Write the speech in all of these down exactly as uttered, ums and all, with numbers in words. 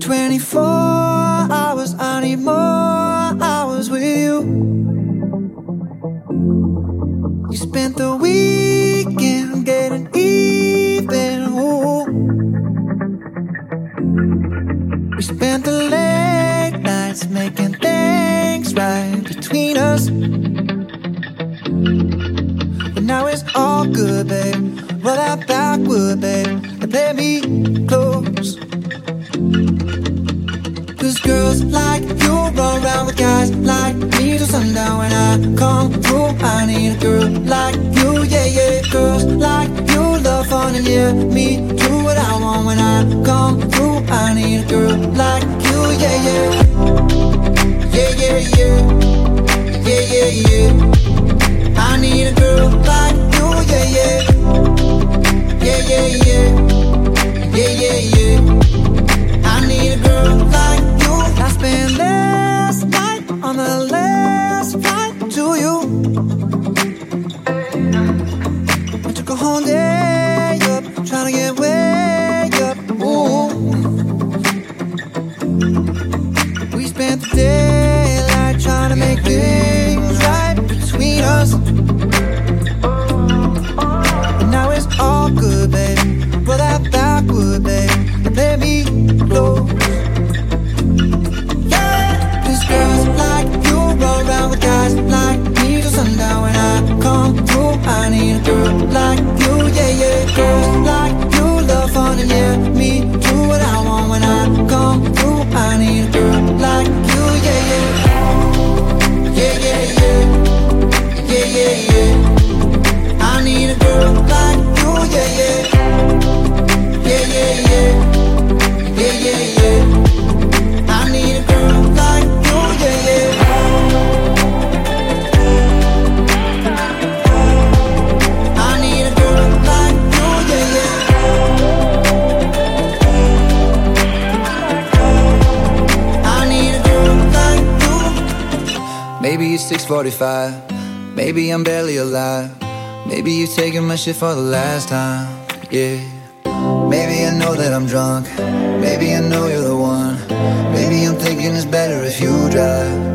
twenty-four hours, I need more hours with you. You spent the weekend getting even, ooh. We spent the late nights making things right between us. But now it's all good, babe. Roll that backward, babe, and play me close. Cause girls like you run around with guys like me till sundown. When I come through, I need a girl like you, yeah, yeah. Girls like you love fun and yeah, me do what I want. When I come through, I need a girl like you, yeah, yeah. Yeah, yeah, yeah. Yeah, yeah, yeah. I need a girl like you, yeah, yeah. Yeah, yeah, yeah. Yeah, yeah, yeah. I need a girl like you. I spent last night on the last flight to you. I took a whole day up, trying to get way up, ooh. We spent the daylight trying to make things right between us. But now it's all good, babe. Roll that backward, babe, and play me close. Yeah, cause girls like you roll around with guys like me till sundown. When I come through, I need a girl like you, yeah, yeah. Girls like you love fun and yeah, me do what I want. When I come through, I need a girl like you, yeah, yeah. Yeah, yeah, yeah. Yeah, yeah, yeah. I need a girl like you, yeah, yeah. Yeah, yeah, yeah. Yeah, yeah, yeah. I need a girl like you, yeah, yeah. I need a girl like you, yeah, yeah. I need a girl like you. Maybe it's six forty-five. Maybe I'm barely alive. Maybe you're taking my shit for the last time, yeah. Maybe I know that I'm drunk. Maybe I know you're the one. Maybe I'm thinking it's better if you drive.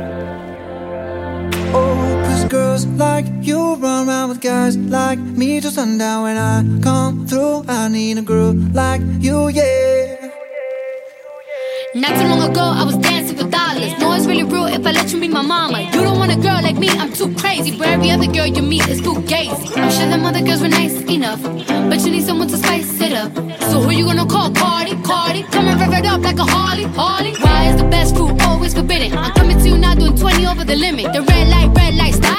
Oh, cause girls like you run around with guys like me till sundown. When I come through, I need a girl like you, yeah. Not too long ago, I was dancing for dollars. No, it's really real if I let you be my mama. You don't want a girl like me, I'm too crazy. Where every other girl you meet is too gazy. I'm sure them other girls were nice enough, but you need someone to spice it up. So who you gonna call? Cardi, Cardi. Come and rev it up like a Harley, Harley. Why is the best food always forbidden? I'm coming to you now doing twenty over the limit. The red light, red light, stop.